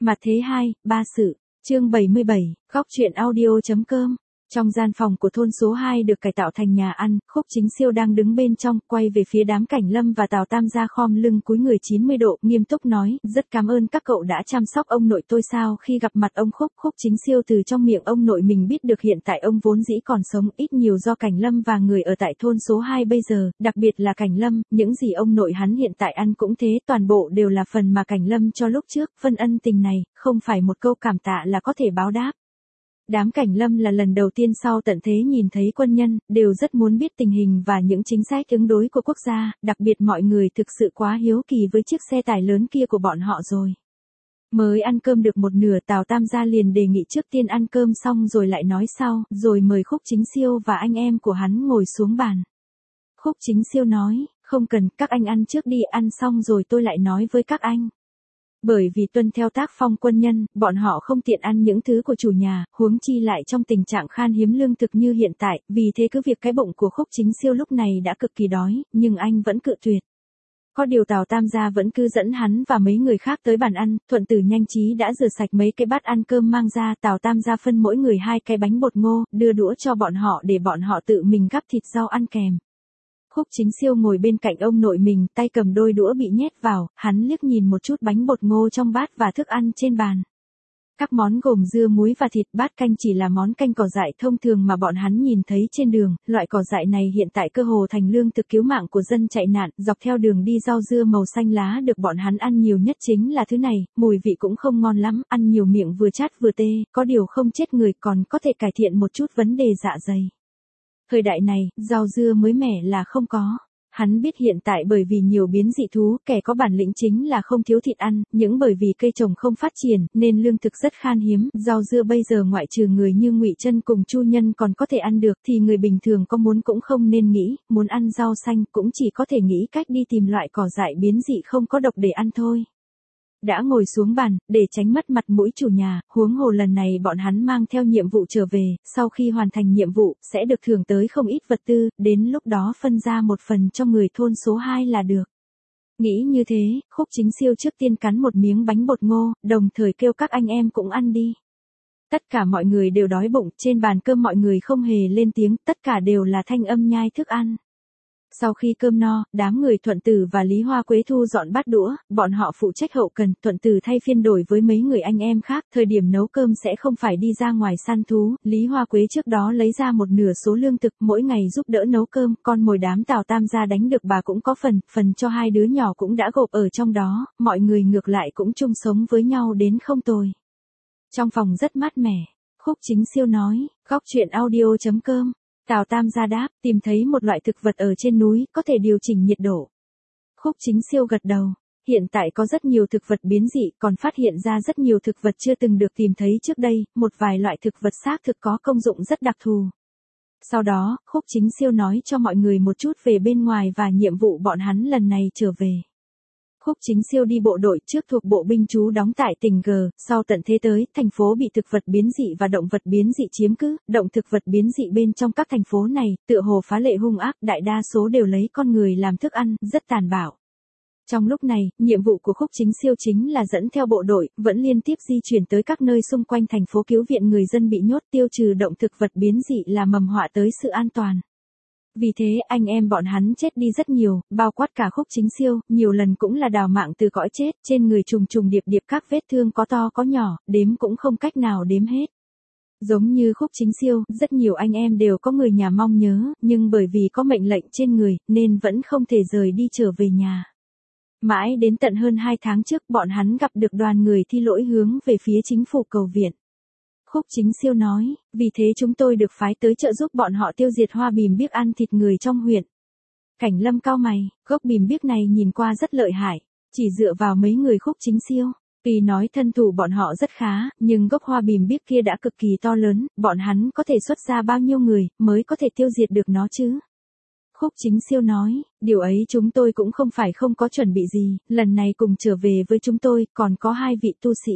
Mặt thế 2, ba sự. Chương 77, góc truyện audio.com. Trong gian phòng của thôn số 2 được cải tạo thành nhà ăn, Khúc Chính Siêu đang đứng bên trong, quay về phía đám Cảnh Lâm và Tào Tam gia khom lưng cúi người 90 độ, nghiêm túc nói, rất cảm ơn các cậu đã chăm sóc ông nội tôi. Sao khi gặp mặt ông Khúc Chính Siêu từ trong miệng ông nội mình biết được hiện tại ông vốn dĩ còn sống, ít nhiều do Cảnh Lâm và người ở tại thôn số 2 bây giờ, đặc biệt là Cảnh Lâm, những gì ông nội hắn hiện tại ăn cũng thế, toàn bộ đều là phần mà Cảnh Lâm cho lúc trước, phân ân tình này, không phải một câu cảm tạ là có thể báo đáp. Đám Cảnh Lâm là lần đầu tiên sau tận thế nhìn thấy quân nhân, đều rất muốn biết tình hình và những chính sách ứng đối của quốc gia, đặc biệt mọi người thực sự quá hiếu kỳ với chiếc xe tải lớn kia của bọn họ rồi. Mới ăn cơm được một nửa, Tào Tam gia liền đề nghị trước tiên ăn cơm xong rồi lại nói sau, rồi mời Khúc Chính Siêu và anh em của hắn ngồi xuống bàn. Khúc Chính Siêu nói, không cần, các anh ăn trước đi, ăn xong rồi tôi lại nói với các anh. Bởi vì tuân theo tác phong quân nhân, bọn họ không tiện ăn những thứ của chủ nhà, huống chi lại trong tình trạng khan hiếm lương thực như hiện tại, vì thế cứ việc cái bụng của Khúc Chính Siêu lúc này đã cực kỳ đói, nhưng anh vẫn cự tuyệt. Có điều Tào Tam gia vẫn cứ dẫn hắn và mấy người khác tới bàn ăn, Thuận Tử nhanh trí đã rửa sạch mấy cái bát ăn cơm mang ra, Tào Tam gia phân mỗi người 2 cái bánh bột ngô, đưa đũa cho bọn họ để bọn họ tự mình gắp thịt rau ăn kèm. Khúc Chính Siêu ngồi bên cạnh ông nội mình, tay cầm đôi đũa bị nhét vào, hắn liếc nhìn một chút bánh bột ngô trong bát và thức ăn trên bàn. Các món gồm dưa muối và thịt, bát canh chỉ là món canh cỏ dại thông thường mà bọn hắn nhìn thấy trên đường, loại cỏ dại này hiện tại cơ hồ thành lương thực cứu mạng của dân chạy nạn, dọc theo đường đi rau dưa màu xanh lá được bọn hắn ăn nhiều nhất chính là thứ này, mùi vị cũng không ngon lắm, ăn nhiều miệng vừa chát vừa tê, có điều không chết người còn có thể cải thiện một chút vấn đề dạ dày. Thời đại này, rau dưa mới mẻ là không có. Hắn biết hiện tại bởi vì nhiều biến dị thú, kẻ có bản lĩnh chính là không thiếu thịt ăn, những bởi vì cây trồng không phát triển, nên lương thực rất khan hiếm, rau dưa bây giờ ngoại trừ người như Ngụy Trân cùng Chu Nhân còn có thể ăn được thì người bình thường có muốn cũng không nên nghĩ, muốn ăn rau xanh cũng chỉ có thể nghĩ cách đi tìm loại cỏ dại biến dị không có độc để ăn thôi. Đã ngồi xuống bàn, để tránh mất mặt mũi chủ nhà, huống hồ lần này bọn hắn mang theo nhiệm vụ trở về, sau khi hoàn thành nhiệm vụ, sẽ được thưởng tới không ít vật tư, đến lúc đó phân ra một phần cho người thôn số 2 là được. Nghĩ như thế, Khúc Chính Siêu trước tiên cắn một miếng bánh bột ngô, đồng thời kêu các anh em cũng ăn đi. Tất cả mọi người đều đói bụng, trên bàn cơm mọi người không hề lên tiếng, tất cả đều là thanh âm nhai thức ăn. Sau khi cơm no, đám người Thuận Tử và Lý Hoa Quế thu dọn bát đũa, bọn họ phụ trách hậu cần, Thuận Tử thay phiên đổi với mấy người anh em khác, thời điểm nấu cơm sẽ không phải đi ra ngoài săn thú, Lý Hoa Quế trước đó lấy ra một nửa số lương thực, mỗi ngày giúp đỡ nấu cơm, con mồi đám Tào Tam gia đánh được bà cũng có phần cho 2 đứa nhỏ cũng đã gộp ở trong đó, mọi người ngược lại cũng chung sống với nhau đến không tồi. Trong phòng rất mát mẻ, Khúc Chính Siêu nói, góc truyện audio.com. Tào Tam gia đáp, tìm thấy một loại thực vật ở trên núi, có thể điều chỉnh nhiệt độ. Khúc Chính Siêu gật đầu. Hiện tại có rất nhiều thực vật biến dị, còn phát hiện ra rất nhiều thực vật chưa từng được tìm thấy trước đây, một vài loại thực vật xác thực có công dụng rất đặc thù. Sau đó, Khúc Chính Siêu nói cho mọi người một chút về bên ngoài và nhiệm vụ bọn hắn lần này trở về. Khúc Chính Siêu đi bộ đội trước thuộc bộ binh trú đóng tại tỉnh G, sau tận thế tới, thành phố bị thực vật biến dị và động vật biến dị chiếm cứ, động thực vật biến dị bên trong các thành phố này, tựa hồ phá lệ hung ác, đại đa số đều lấy con người làm thức ăn, rất tàn bạo. Trong lúc này, nhiệm vụ của Khúc Chính Siêu chính là dẫn theo bộ đội, vẫn liên tiếp di chuyển tới các nơi xung quanh thành phố cứu viện người dân bị nhốt, tiêu trừ động thực vật biến dị là mầm họa tới sự an toàn. Vì thế anh em bọn hắn chết đi rất nhiều, bao quát cả Khúc Chính Siêu, nhiều lần cũng là đào mạng từ cõi chết, trên người trùng trùng điệp điệp các vết thương có to có nhỏ, đếm cũng không cách nào đếm hết. Giống như Khúc Chính Siêu, rất nhiều anh em đều có người nhà mong nhớ, nhưng bởi vì có mệnh lệnh trên người, nên vẫn không thể rời đi trở về nhà. Mãi đến tận hơn 2 tháng trước bọn hắn gặp được đoàn người thi lỗi hướng về phía chính phủ cầu viện. Khúc Chính Siêu nói, vì thế chúng tôi được phái tới trợ giúp bọn họ tiêu diệt hoa bìm biếc ăn thịt người trong huyện. Cảnh Lâm cau mày, gốc bìm biếc này nhìn qua rất lợi hại, chỉ dựa vào mấy người Khúc Chính Siêu. Tuy nói thân thủ bọn họ rất khá, nhưng gốc hoa bìm biếc kia đã cực kỳ to lớn, bọn hắn có thể xuất ra bao nhiêu người mới có thể tiêu diệt được nó chứ? Khúc Chính Siêu nói, điều ấy chúng tôi cũng không phải không có chuẩn bị gì, lần này cùng trở về với chúng tôi còn có 2 vị tu sĩ.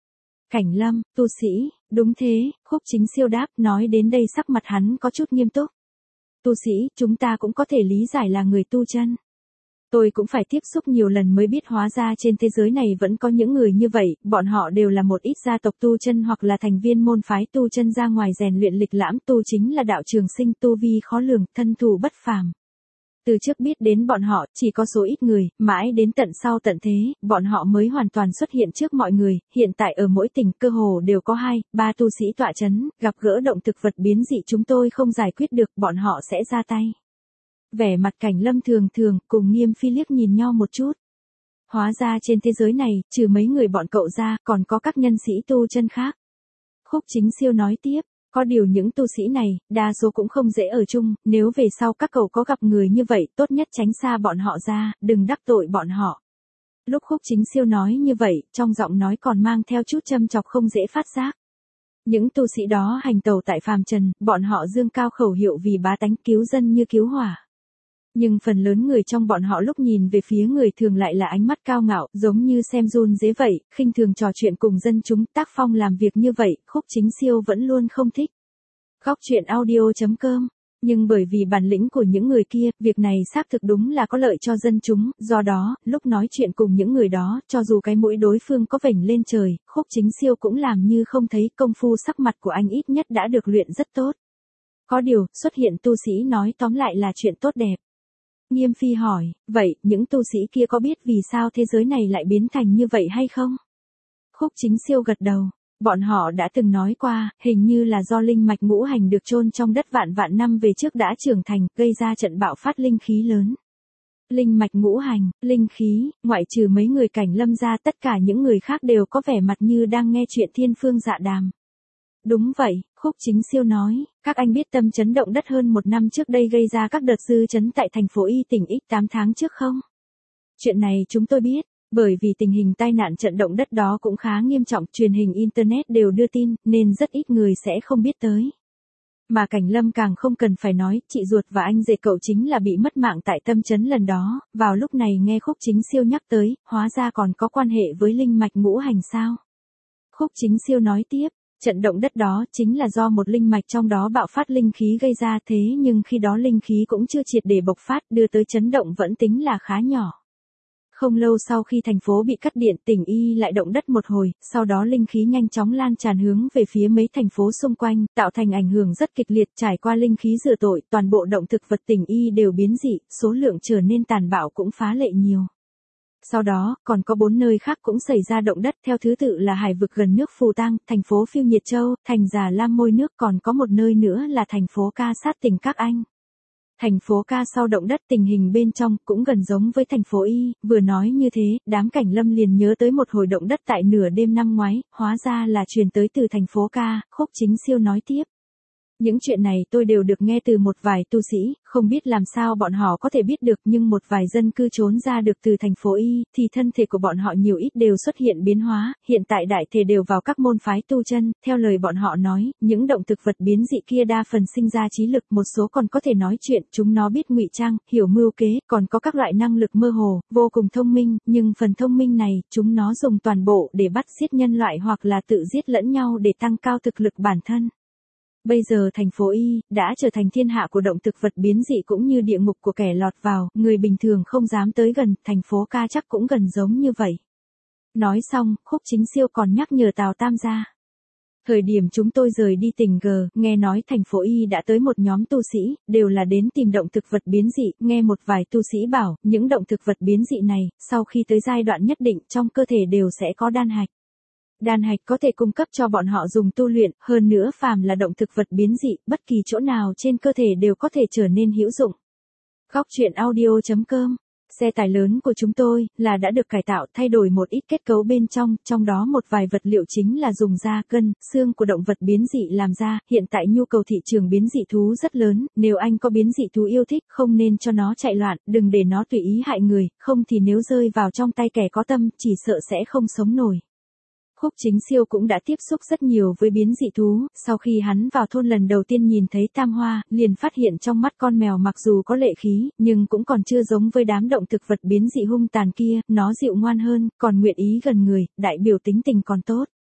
Cảnh Lâm, tu sĩ, đúng thế, Khúc Chính Siêu đáp, nói đến đây sắc mặt hắn có chút nghiêm túc. Tu sĩ, chúng ta cũng có thể lý giải là người tu chân. Tôi cũng phải tiếp xúc nhiều lần mới biết hóa ra trên thế giới này vẫn có những người như vậy, bọn họ đều là một ít gia tộc tu chân hoặc là thành viên môn phái tu chân ra ngoài rèn luyện lịch lãm, tu chính là đạo trường sinh, tu vi khó lường, thân thủ bất phàm. Từ trước biết đến bọn họ, chỉ có số ít người, mãi đến tận sau tận thế, bọn họ mới hoàn toàn xuất hiện trước mọi người, hiện tại ở mỗi tỉnh cơ hồ đều có 2, 3 tu sĩ tọa chấn, gặp gỡ động thực vật biến dị chúng tôi không giải quyết được, bọn họ sẽ ra tay. Vẻ mặt Cảnh Lâm thường thường, cùng Nghiêm Phi liếc nhìn nhau một chút. Hóa ra trên thế giới này, trừ mấy người bọn cậu ra, còn có các nhân sĩ tu chân khác. Khúc Chính Siêu nói tiếp. Có điều những tu sĩ này, đa số cũng không dễ ở chung, nếu về sau các cậu có gặp người như vậy, tốt nhất tránh xa bọn họ ra, đừng đắc tội bọn họ. Lúc Khúc Chính Siêu nói như vậy, trong giọng nói còn mang theo chút châm chọc không dễ phát giác. Những tu sĩ đó hành tẩu tại phàm trần, bọn họ dương cao khẩu hiệu vì bá tánh cứu dân như cứu hỏa. Nhưng phần lớn người trong bọn họ lúc nhìn về phía người thường lại là ánh mắt cao ngạo, giống như xem run dế vậy, khinh thường trò chuyện cùng dân chúng, tác phong làm việc như vậy, Khúc Chính Siêu vẫn luôn không thích. Góc chuyện audio.com. Nhưng bởi vì bản lĩnh của những người kia, việc này xác thực đúng là có lợi cho dân chúng, do đó, lúc nói chuyện cùng những người đó, cho dù cái mũi đối phương có vểnh lên trời, Khúc Chính Siêu cũng làm như không thấy, công phu sắc mặt của anh ít nhất đã được luyện rất tốt. Có điều, xuất hiện tu sĩ nói tóm lại là chuyện tốt đẹp. Nghiêm Phi hỏi, vậy, những tu sĩ kia có biết vì sao thế giới này lại biến thành như vậy hay không? Khúc Chính Siêu gật đầu, bọn họ đã từng nói qua, hình như là do linh mạch ngũ hành được chôn trong đất vạn vạn năm về trước đã trưởng thành, gây ra trận bạo phát linh khí lớn. Linh mạch ngũ hành, linh khí, ngoại trừ mấy người Cảnh Lâm ra tất cả những người khác đều có vẻ mặt như đang nghe chuyện thiên phương dạ đàm. Đúng vậy, Khúc Chính Siêu nói, các anh biết tâm chấn động đất hơn 1 năm trước đây gây ra các đợt dư chấn tại thành phố Y tỉnh X 8 tháng trước không? Chuyện này chúng tôi biết, bởi vì tình hình tai nạn trận động đất đó cũng khá nghiêm trọng, truyền hình Internet đều đưa tin, nên rất ít người sẽ không biết tới. Mà Cảnh Lâm càng không cần phải nói, chị ruột và anh rể cậu chính là bị mất mạng tại tâm chấn lần đó, vào lúc này nghe Khúc Chính Siêu nhắc tới, hóa ra còn có quan hệ với linh mạch ngũ hành sao? Khúc Chính Siêu nói tiếp. Trận động đất đó chính là do một linh mạch trong đó bạo phát linh khí gây ra, thế nhưng khi đó linh khí cũng chưa triệt để bộc phát, đưa tới chấn động vẫn tính là khá nhỏ. Không lâu sau khi thành phố bị cắt điện, tỉnh Y lại động đất một hồi, sau đó linh khí nhanh chóng lan tràn hướng về phía mấy thành phố xung quanh, tạo thành ảnh hưởng rất kịch liệt, trải qua linh khí rửa tội, toàn bộ động thực vật tỉnh Y đều biến dị, số lượng trở nên tàn bạo cũng phá lệ nhiều. Sau đó, còn có 4 nơi khác cũng xảy ra động đất, theo thứ tự là hải vực gần nước Phù Tang, thành phố Phiêu Nhiệt Châu, thành Già Lam Môi Nước, còn có một nơi nữa là thành phố Ca sát tỉnh Các Anh. Thành phố Ca sau động đất tình hình bên trong cũng gần giống với thành phố Y, vừa nói như thế, đám Cảnh Lâm liền nhớ tới một hồi động đất tại nửa đêm năm ngoái, hóa ra là truyền tới từ thành phố Ca, Khúc Chính Siêu nói tiếp. Những chuyện này tôi đều được nghe từ một vài tu sĩ, không biết làm sao bọn họ có thể biết được, nhưng một vài dân cư trốn ra được từ thành phố Y, thì thân thể của bọn họ nhiều ít đều xuất hiện biến hóa, hiện tại đại thể đều vào các môn phái tu chân, theo lời bọn họ nói, những động thực vật biến dị kia đa phần sinh ra trí lực, một số còn có thể nói chuyện, chúng nó biết ngụy trang, hiểu mưu kế, còn có các loại năng lực mơ hồ, vô cùng thông minh, nhưng phần thông minh này, chúng nó dùng toàn bộ để bắt giết nhân loại hoặc là tự giết lẫn nhau để tăng cao thực lực bản thân. Bây giờ thành phố Y đã trở thành thiên hạ của động thực vật biến dị cũng như địa ngục của kẻ lọt vào, người bình thường không dám tới gần, thành phố Ca chắc cũng gần giống như vậy. Nói xong, Khúc Chính Siêu còn nhắc nhở Tào Tam gia. Thời điểm chúng tôi rời đi tỉnh G, nghe nói thành phố Y đã tới một nhóm tu sĩ, đều là đến tìm động thực vật biến dị, nghe một vài tu sĩ bảo, những động thực vật biến dị này, sau khi tới giai đoạn nhất định trong cơ thể đều sẽ có đan hạch. Đan hạch có thể cung cấp cho bọn họ dùng tu luyện, hơn nữa phàm là động thực vật biến dị, bất kỳ chỗ nào trên cơ thể đều có thể trở nên hữu dụng. Góc chuyện audio.com. Xe tải lớn của chúng tôi là đã được cải tạo, thay đổi một ít kết cấu bên trong đó một vài vật liệu chính là dùng da, gân, xương của động vật biến dị làm ra, hiện tại nhu cầu thị trường biến dị thú rất lớn, nếu anh có biến dị thú yêu thích, không nên cho nó chạy loạn, đừng để nó tùy ý hại người, không thì nếu rơi vào trong tay kẻ có tâm, chỉ sợ sẽ không sống nổi. Khúc Chính Siêu cũng đã tiếp xúc rất nhiều với biến dị thú, sau khi hắn vào thôn lần đầu tiên nhìn thấy Tam Hoa, liền phát hiện trong mắt con mèo mặc dù có lệ khí, nhưng cũng còn chưa giống với đám động thực vật biến dị hung tàn kia, nó dịu ngoan hơn, còn nguyện ý gần người, đại biểu tính tình còn tốt.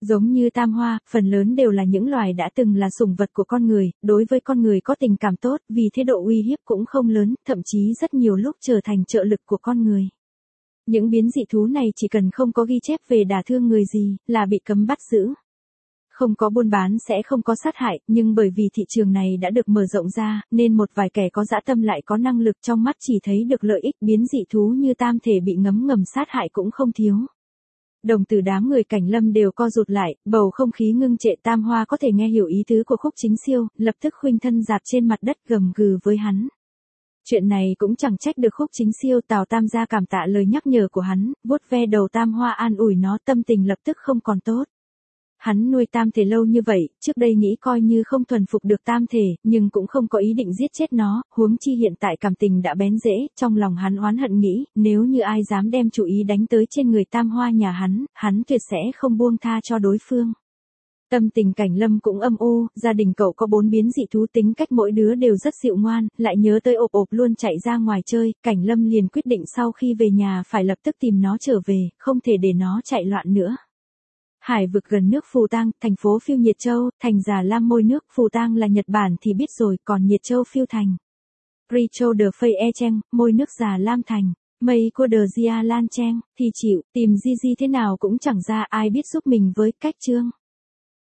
Giống như tam hoa, phần lớn đều là những loài đã từng là sủng vật của con người, đối với con người có tình cảm tốt, vì thế độ uy hiếp cũng không lớn, thậm chí rất nhiều lúc trở thành trợ lực của con người. Những biến dị thú này chỉ cần không có ghi chép về đả thương người gì, là bị cấm bắt giữ. Không có buôn bán sẽ không có sát hại, nhưng bởi vì thị trường này đã được mở rộng ra, nên một vài kẻ có dã tâm lại có năng lực trong mắt chỉ thấy được lợi ích, biến dị thú như tam thể bị ngấm ngầm sát hại cũng không thiếu. Đồng tử đám người Cảnh Lâm đều co rụt lại, bầu không khí ngưng trệ. Tam Hoa có thể nghe hiểu ý tứ của Khúc Chính Siêu, lập tức khuynh thân dạp trên mặt đất gầm gừ với hắn. Chuyện này cũng chẳng trách được Khúc Chính Siêu. Tào Tam gia cảm tạ lời nhắc nhở của hắn, vuốt ve đầu Tam Hoa an ủi nó, tâm tình lập tức không còn tốt. Hắn nuôi tam thể lâu như vậy, trước đây nghĩ coi như không thuần phục được tam thể, nhưng cũng không có ý định giết chết nó, huống chi hiện tại cảm tình đã bén rễ, trong lòng hắn oán hận nghĩ, nếu như ai dám đem chủ ý đánh tới trên người Tam Hoa nhà hắn tuyệt sẽ không buông tha cho đối phương. Tâm tình Cảnh Lâm cũng âm u, gia đình cậu có 4 biến dị thú, tính cách mỗi đứa đều rất dịu ngoan, lại nhớ tới ộp ộp luôn chạy ra ngoài chơi, Cảnh Lâm liền quyết định sau khi về nhà phải lập tức tìm nó trở về, không thể để nó chạy loạn nữa. Hải vực gần nước Phù Tang, thành phố phiêu Nhiệt Châu, thành Già Lam môi nước. Phù Tang là Nhật Bản thì biết rồi, còn Nhiệt Châu phiêu thành Richo de Fei E Cheng, môi nước Già Lam thành Mây của de Gia Lan Cheng, thì chịu, tìm Gigi thế nào cũng chẳng ra ai biết giúp mình với cách chương.